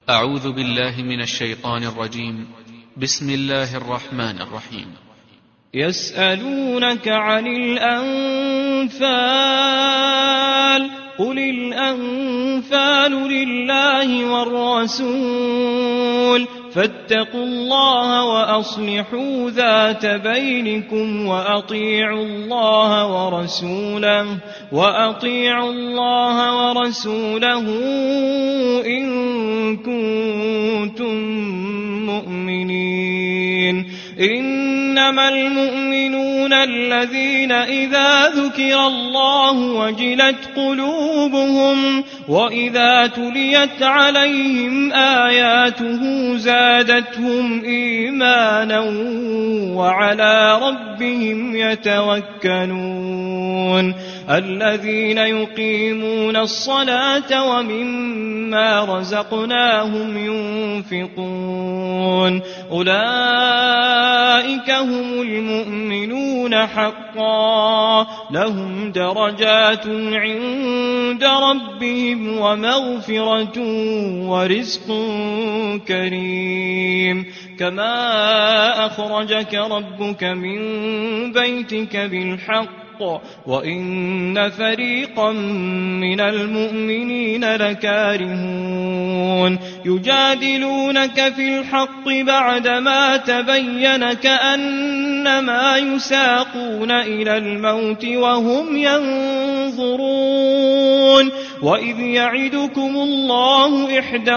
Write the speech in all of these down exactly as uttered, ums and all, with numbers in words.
أعوذ بالله من الشيطان الرجيم. بسم الله الرحمن الرحيم. يسألونك عن الأنفال قل الأنفال لله والرسول فاتقوا الله وأصلحوا ذات بينكم وأطيعوا الله ورسوله وأطيعوا الله ورسوله إن كنتم مؤمنين. إنما المؤمنون الذين إذا ذكر الله وجلت قلوبهم وإذا تليت عليهم آياته زادتهم إيمانا وعلى ربهم يتوكلون. الذين يقيمون الصلاة ومما رزقناهم ينفقون أولئك هم المؤمنون حقا لهم درجات عند ربهم ومغفرة ورزق كريم. كما أخرجك ربك من بيتك بالحق وإن فريقا من المؤمنين لكارهون يجادلونك في الحق بعدما تبين كأنما يساقون إلى الموت وهم ينظرون. وإذ يعدكم الله إحدى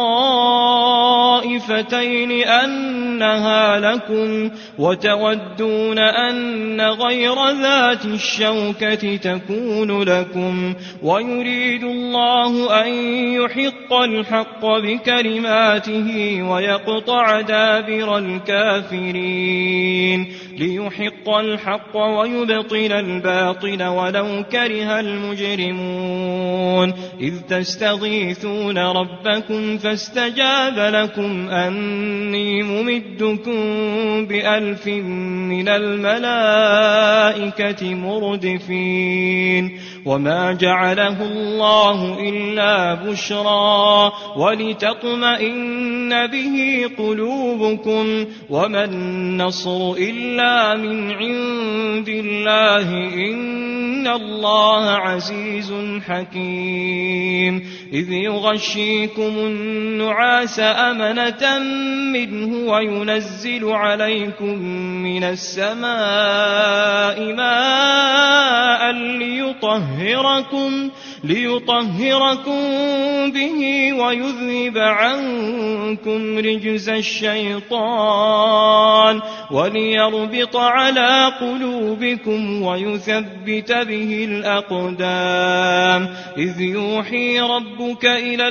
الطائفتين أنها لكم وتودون أن غير ذات الشوكة تكون لكم ويريد الله أن يحق الحق بكلماته ويقطع دابر الكافرين ليحق الحق ويبطل الباطل ولو كره المجرمون. إذ تستغيثون ربكم فاستجاب لكم أني ممدكم بألف من الملائكة مردفين. وما جعله الله إلا بشرى ولتطمئن به قلوبكم وما النصر إلا من عند الله إن الله عزيز حكيم. إذ يغشيكم النعاس أمنة منه وينزل عليكم من السماء ماء ليطهركم ليطهركم به ويذهب عنكم رجز الشيطان وليربط على قلوبكم ويثبت به الأقدام. إذ يوحي ربك إلى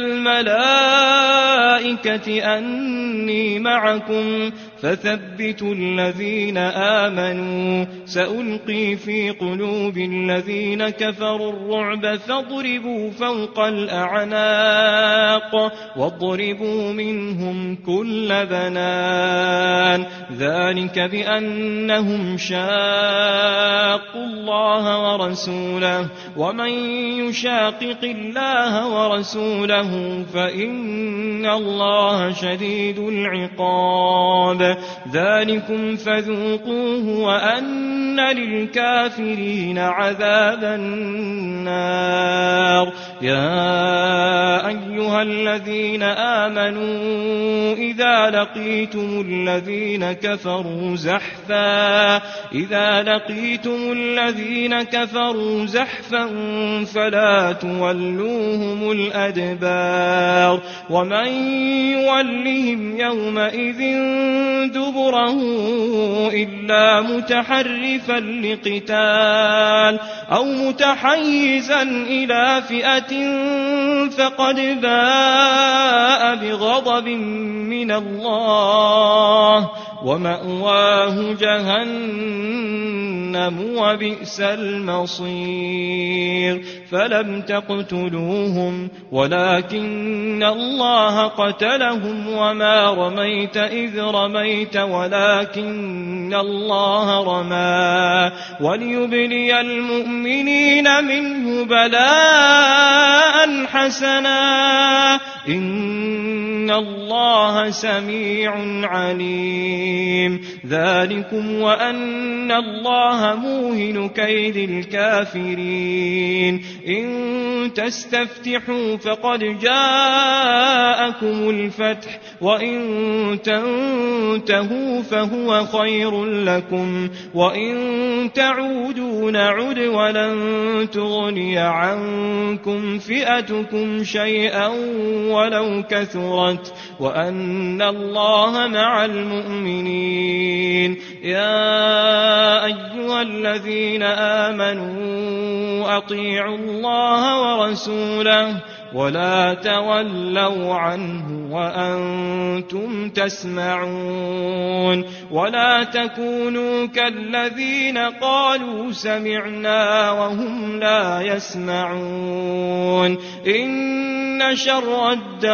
الملائكة أني معكم فثبتوا الذين آمنوا سألقي في قلوب الذين كفروا الرعب فاضربوا فوق الأعناق واضربوا منهم كل بنان. ذلك بأنهم شاقوا الله ورسوله ومن يشاقق الله ورسوله فإن الله شديد العقاب. ذلكم فذوقوه وأن للكافرين عذاب النار. يا أيها الذين آمنوا إذا لقيتم الذين كفروا زحفا إذا لقيتم الذين كفروا زحفا فلا تولوهم الأدبار. ومن يولهم يومئذ دبره إلا متحرفا لقتال أو متحيزا إلى فئة فقد باء بغضب من الله ومأواه جهنم وبئس المصير. فلم تقتلوهم ولكن الله قتلهم وما رميت إذ رميت ولكن الله رمى وليبلي المؤمنين منه بلاء حسنا إن الله سميع عليم ذلكم وأن الله موهن كيد الكافرين إن تستفتحوا فقد جاءكم الفتح وإن تنتهوا فهو خير لكم وإن تعودوا نعد ولن تغني عنكم فئتكم شيئا ولو كثرت وأن الله مع المؤمنين يا أيها الذين آمنوا أطيعوا الله ورسوله ولا تولوا عنه وأنتم تسمعون ولا تكونوا كالذين قالوا سمعنا وهم لا يسمعون إن شر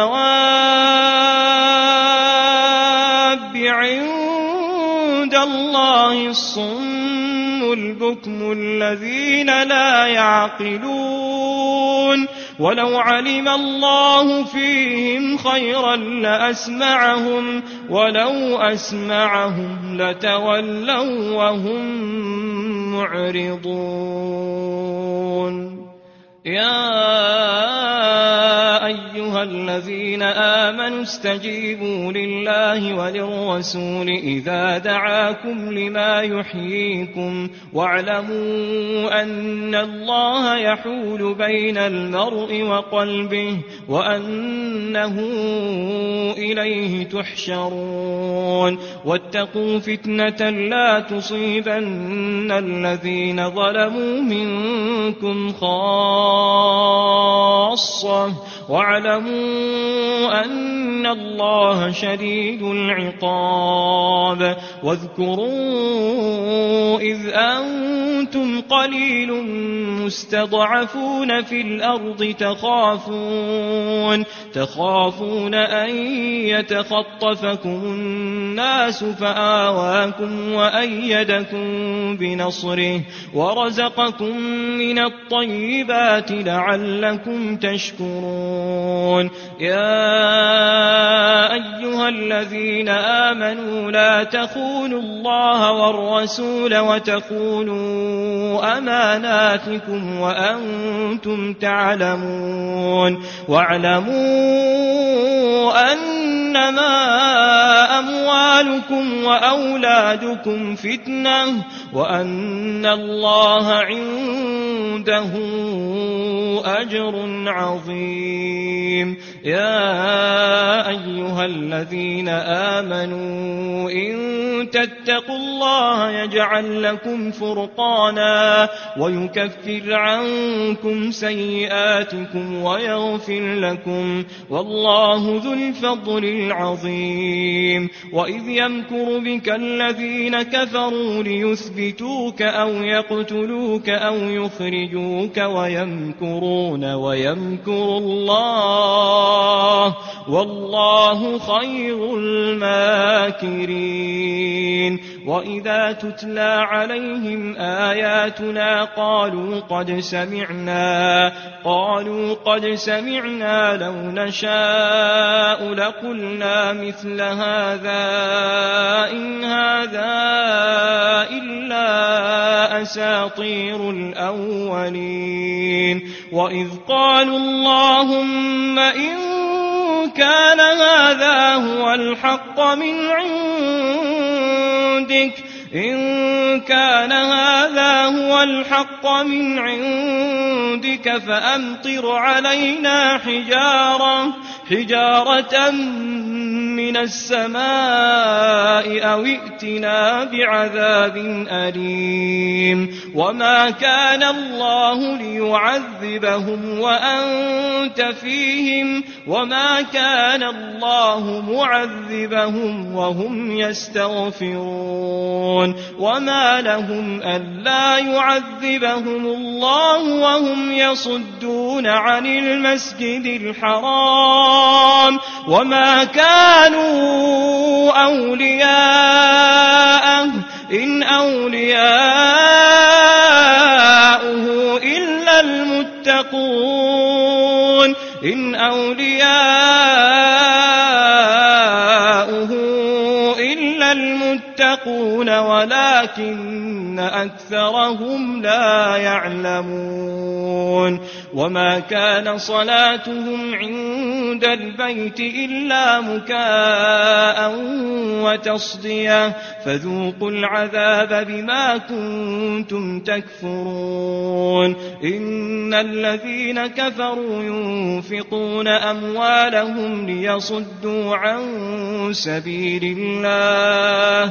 الدواب عند الله الصم البكم الذين لا يعقلون ولو علم الله فيهم خيرا لأسمعهم ولو أسمعهم لتولوا وهم معرضون يا أيها الذين آمنوا استجيبوا لله وللرسول إذا دعاكم لما يحييكم واعلموا أن الله يحول بين المرء وقلبه وأنه إليه تحشرون واتقوا فتنة لا تصيبن الذين ظلموا منكم خاصة واعلموا أن الله شديد العقاب واذكروا إذ أنتم قليل مستضعفون في الأرض تخافون تخافون أن يتخطفكم الناس فآواكم وأيدكم بنصره ورزقكم من الطيبات لعلكم تشكرون يا أيها الذين آمنوا لا تخونوا الله والرسول وتخونوا أماناتكم وأنتم تعلمون واعلموا أنما أموالكم وأولادكم فتنة وأن الله عنده أجر عظيم يا أيها الذين آمنوا إن تتقوا الله يجعل لكم فرقانا ويكفر عنكم سيئاتكم ويغفر لكم والله ذو الفضل العظيم وإذ يمكر بك الذين كفروا ليثبتوك أو يقتلوك أو يخرجوك ويمكرون ويمكر الله والله خير الماكرين وإذا تتلى عليهم آياتنا قالوا قد سمعنا قالوا قد سمعنا لو نشاء لقلنا مثل هذا إن هذا إلا أساطير الأولين وإذ قالوا اللهم إن كان هذا هو الحق من عندك إن كان هذا هو الحق من عندك فأمطر علينا حجارة حجارة من السماء أو ائتنا بعذاب أليم وما كان الله ليعذبهم وأنت فيهم وما كان الله معذبهم وهم يستغفرون وما لهم ألا يعذبهم الله وهم يصدون عن المسجد الحرام وما كانوا أولياءه إن أولياؤه إلا المتقون إن أولياؤه إلا المتقون ولكن أكثرهم لا يعلمون وما كان صلاتهم عند البيت إلا مكاء وتصدية فذوقوا العذاب بما كنتم تكفرون إن الذين كفروا ينفقون أموالهم ليصدوا عن سبيل الله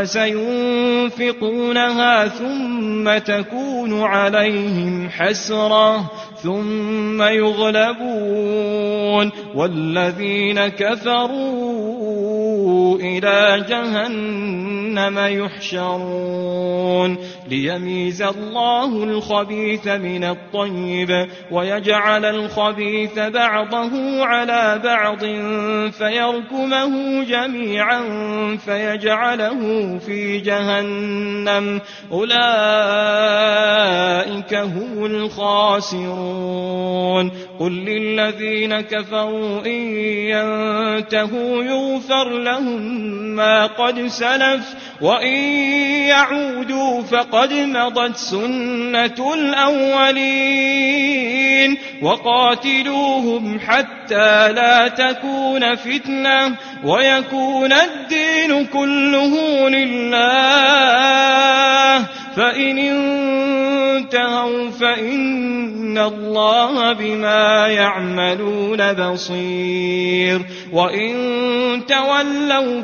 فسينفقونها ثم تكون عليهم حسرة ثم يغلبون والذين كفروا إلى جهنم يحشرون ليميز الله الخبيث من الطيب ويجعل الخبيث بعضه على بعض فيركمه جميعا فيجعله في جهنم أولئك هم الخاسرون قل للذين كفروا إن ينتهوا يغفر لهم ما قد سلف وإن يعودوا فقد مضت سنة الأولين وقاتلوهم حتى لا تكون فتنة ويكون الدين كله لله فإن انتهوا فإن الله بما يعملون بصير وإن تولوا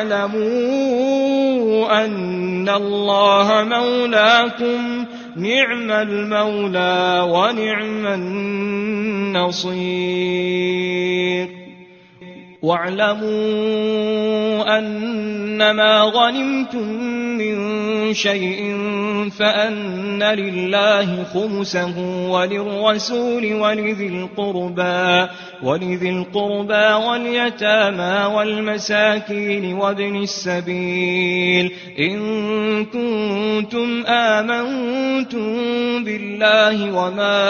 فاعلموا أن الله مولاكم نعم المولى ونعم النصير واعلموا أنما غنمتم من شيء فأن لله خمسه وللرسول ولذي القربى ولذي القربى واليتامى والمساكين وابن السبيل إن كنتم آمنتم بالله وما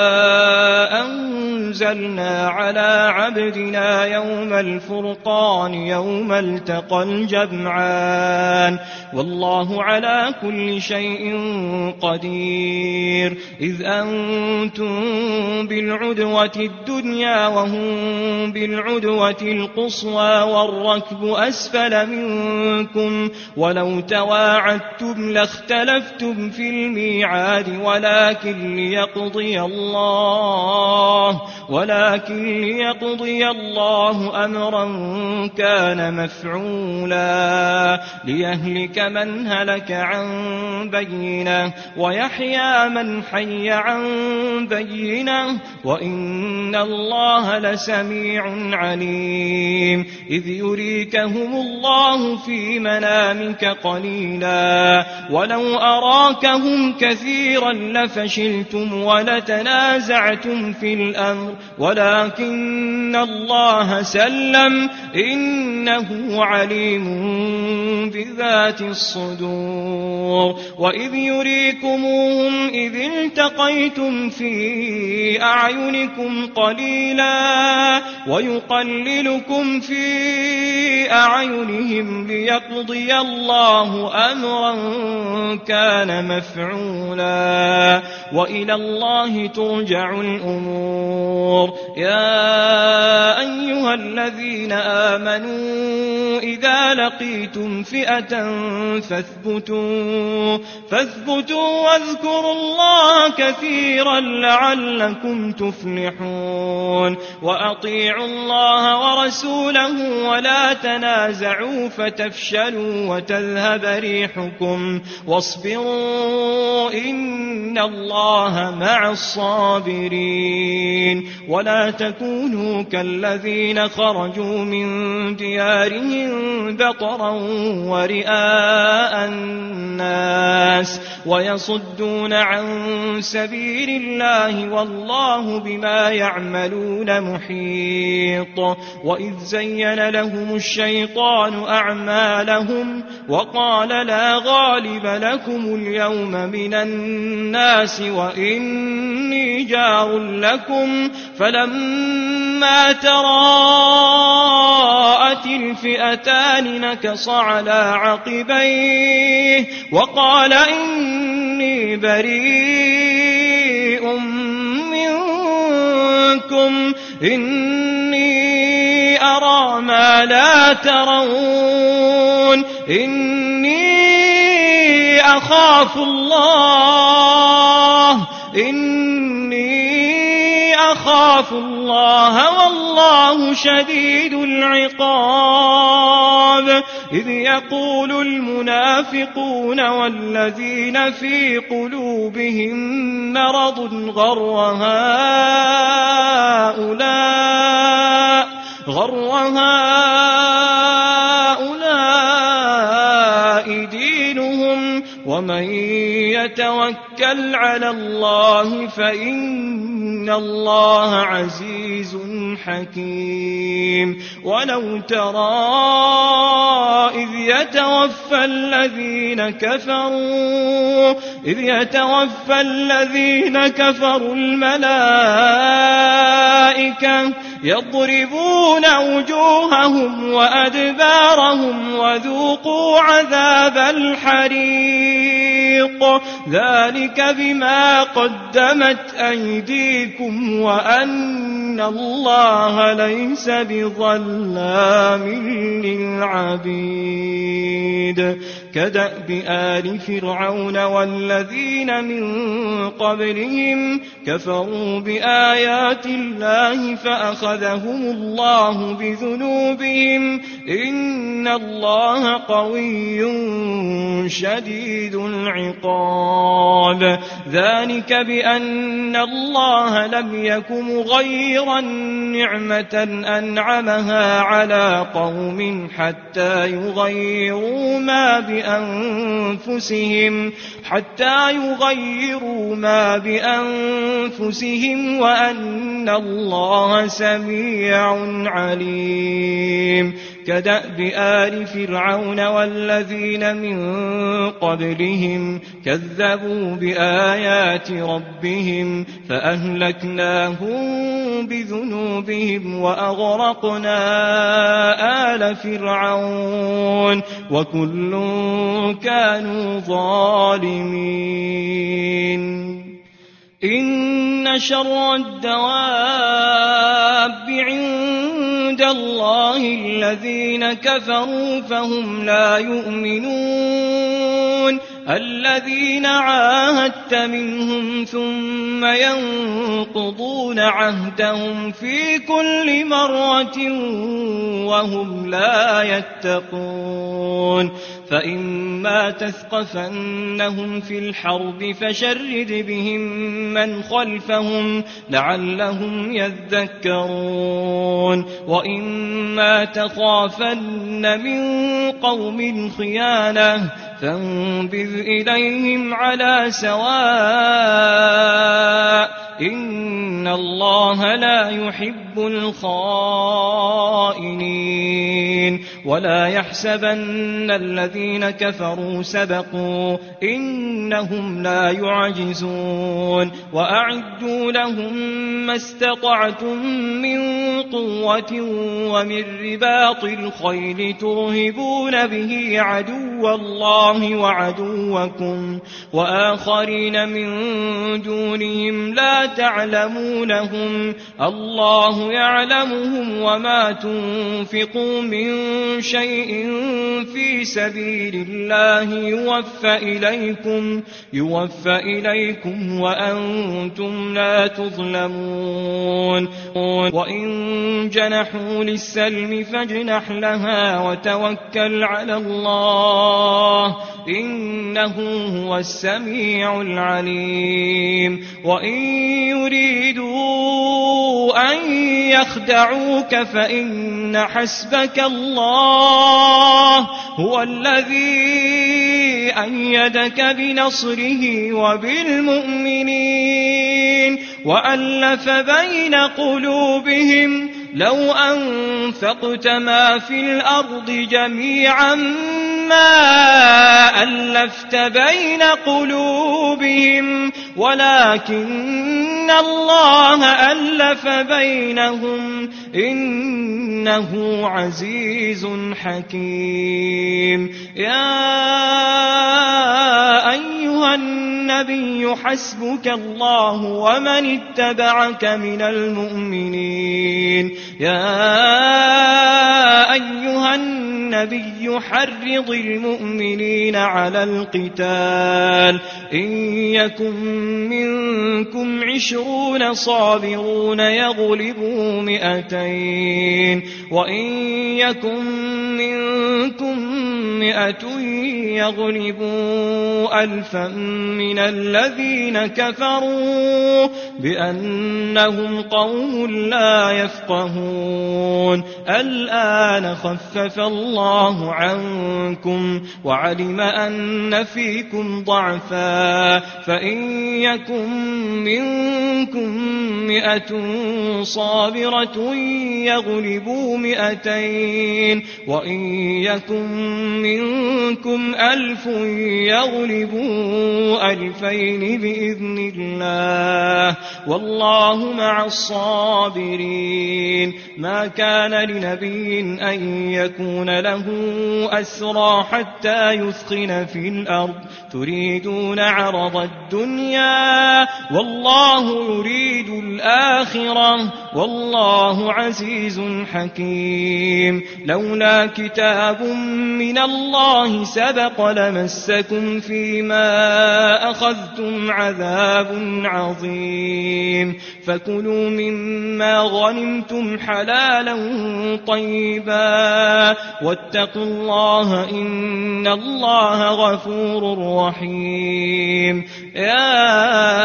أنزلنا على عبدنا يوم الفرقان يوم التقى الجمعان والله على كل شيء قدير إذ أنتم بالعدوة الدنيا وهم بالعدوة القصوى والركب أسفل منكم ولو تواعدتم لاختلفتم في الميعاد ولكن ليقضي الله ولكن ليقضي الله أمرا كان مفعولا ليهلك من هلك عن بينه ويحيى من حي عن بينه وإن الله لسميع عليم إذ يريكهم الله في منامك قليلا ولو أراكهم كثيرا لفشلتم ولتنازعتم في الأمر ولكن الله سلم إنه عليم بذات الصدور وإذ يريكموهم إذ التقيتم في أعينكم قليلا ويقللكم في أعينهم ليقضي الله أمرا كان مفعولا وإلى الله ترجع الأمور يا أيها الذين آمنوا إذا لقيتم فئة فاثبتوا فاثبتوا واذكروا الله كثيرا لعلكم تفلحون وأطيعوا الله ورسوله ولا تنازعوا تنازعوا فتفشلوا وتذهب ريحكم واصبروا إن الله مع الصابرين ولا تكونوا كالذين خرجوا من ديارهم بطرا ورئاء الناس ويصدون عن سبيل الله والله بما يعملون محيط وإذ زين لهم الشيطان أعمالهم وقال لا غالب لكم اليوم من الناس وإني جار لكم فلما تراءت الفئتان نكص على عقبيه وقال إني بريء منكم إني أرى ما لا ترون إني أخاف الله إني أخاف الله والله شديد العقاب إذ يقول المنافقون والذين في قلوبهم مرض غر هؤلاء غر هؤلاء دينهم ومن يتوكل على الله فإن الله عزيز حكيم ولو ترى إذ يتوفى الذين كفروا إذ يتوفى الذين كفروا الملائكة يضربون وجوههم وأدبارهم وذوقوا عذاب الحريق ذلك بما قدمت أيديكم وأن الله ليس بظلام للعبيد كدأب آل فرعون والذين من قبلهم كفروا بآيات الله فأخذهم الله بذنوبهم إن الله قوي شديد العقاب ذلك بأن الله لم يك مغيرا نعمة أنعمها على قوم حتى يغيروا ما بأنفسهم حتى يغيروا ما بأنفسهم وأن الله سميع عليم كدأب آل فرعون والذين من قبلهم كذبوا بآيات ربهم فأهلكناهم بذنوبهم وأغرقنا آل فرعون وكل كانوا ظالمين إن شر الدواب عند الله الذين كفروا فهم لا يؤمنون الذين عاهدت منهم ثم ينقضون عهدهم في كل مرة وهم لا يتقون فإما تثقفنهم في الحرب فشرد بهم من خلفهم لعلهم يذكرون وإما تخافن من قوم خيانة فانبذ إليهم على سواء إن الله لا يحب الخائنين ولا يحسبن الذين كفروا سبقوا إنهم لا يعجزون وأعدوا لهم ما استطعتم من قوة ومن رباط الخيل ترهبون به عدو الله وعدوكم وآخرين من دونهم لا تعلمونهم الله يعلمهم وما تنفقوا من شيء في سبيل الله يوفى إليكم, يوفى إليكم وأنتم لا تظلمون. وإن جنحوا للسلم فاجنح لها وتوكل على الله إنه هو السميع العليم. وإن يريدوا أن يخدعوك فإن حسبك الله هو الذي أيدك بنصره وبالمؤمنين وألف بين قلوبهم لو أنفقت ما في الأرض جميعا ما ألفت بين قلوبهم ولكن الله ألف بينهم إنه عزيز حكيم. يا أيها النبي حسبك الله ومن اتبعك من المؤمنين. يا أيها النبي حرض المؤمنين على القتال إن يكن منكم عشرون صابرون يغلبوا مئتين وإن يكن منكم مئة يغلبوا ألفا من الذين كفروا بأنهم قوم لا يفقهون. الآن خفف الله عنكم وعلم أن فيكم ضعفا فإن يكن منكم مئة صابرة يغلبوا مئتين وإن يكن منكم ألف يغلبوا ألفين بإذن الله والله مع الصابرين. ما كان لنبي أن يكون له أسرى حتى يثخن في الأرض تريدون عرض الدنيا والله يريد الآخرة والله عزيز حكيم. لولا كتاب من الله سبق لمسكم فيما أخذتم عذاب عظيم فكلوا مما غنمتم حلالا طيبا واتقوا الله إن الله غفور رحيم. يا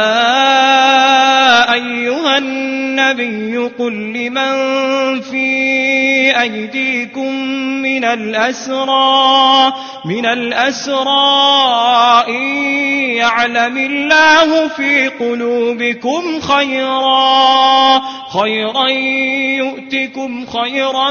أيها النبي قل لمن في أيديكم من الأسرى من الأسرى إن يعلم الله في قلوبكم خيرا خيرا يؤتكم خيرا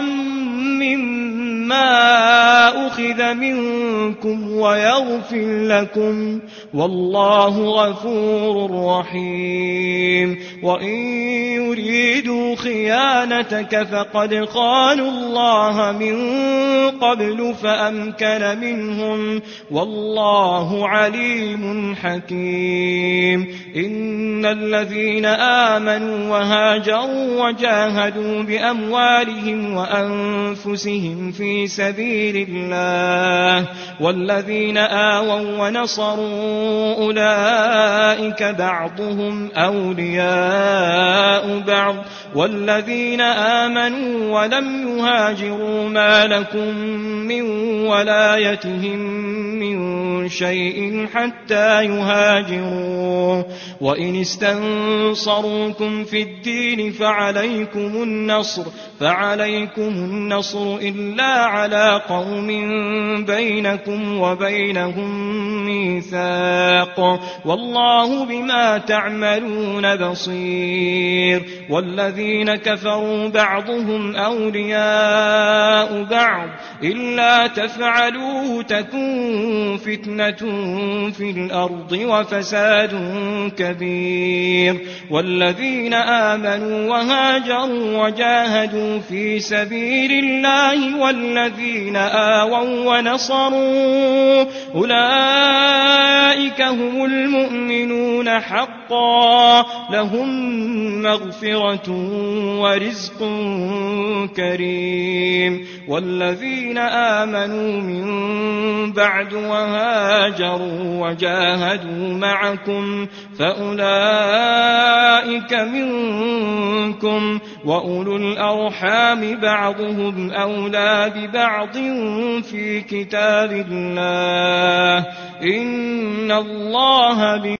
مما أخذ منكم ويغفر لكم والله غفور رحيم. وإن يريدوا خيانتك فقد خانوا الله من قبل فأمكن منهم والله عليم حكيم. إن الذين آمنوا وهاجروا وجاهدوا بأموالهم وأنفسهم في سبيل الله والذين آووا ونصروا أولئك بعضهم أولياء بعض والذين آمنوا ولم يهاجروا ما لكم من ولايتهم من شيء حتى يهاجروا وإن استنصروكم في الدين فعليكم النصر فعليكم النصر إلا على قوم بينكم وبينهم ميثاق والله بما تعملون بصير. والذين كفروا بعضهم أولياء بعض إلا تفعلوه تكون فتنة في الأرض وفساد كبير. والذين آمنوا وهاجروا وجاهدوا في سبيل الله والذين آووا ونصروا أولئك هم المؤمنون حقا لهم مغفرة ورزق كريم. والذين آمنوا من بعد وهاجروا وجاهدوا معكم فأولئك منكم، وأولو الأرحام بعضهم أولى ببعض في كتاب الله، إن الله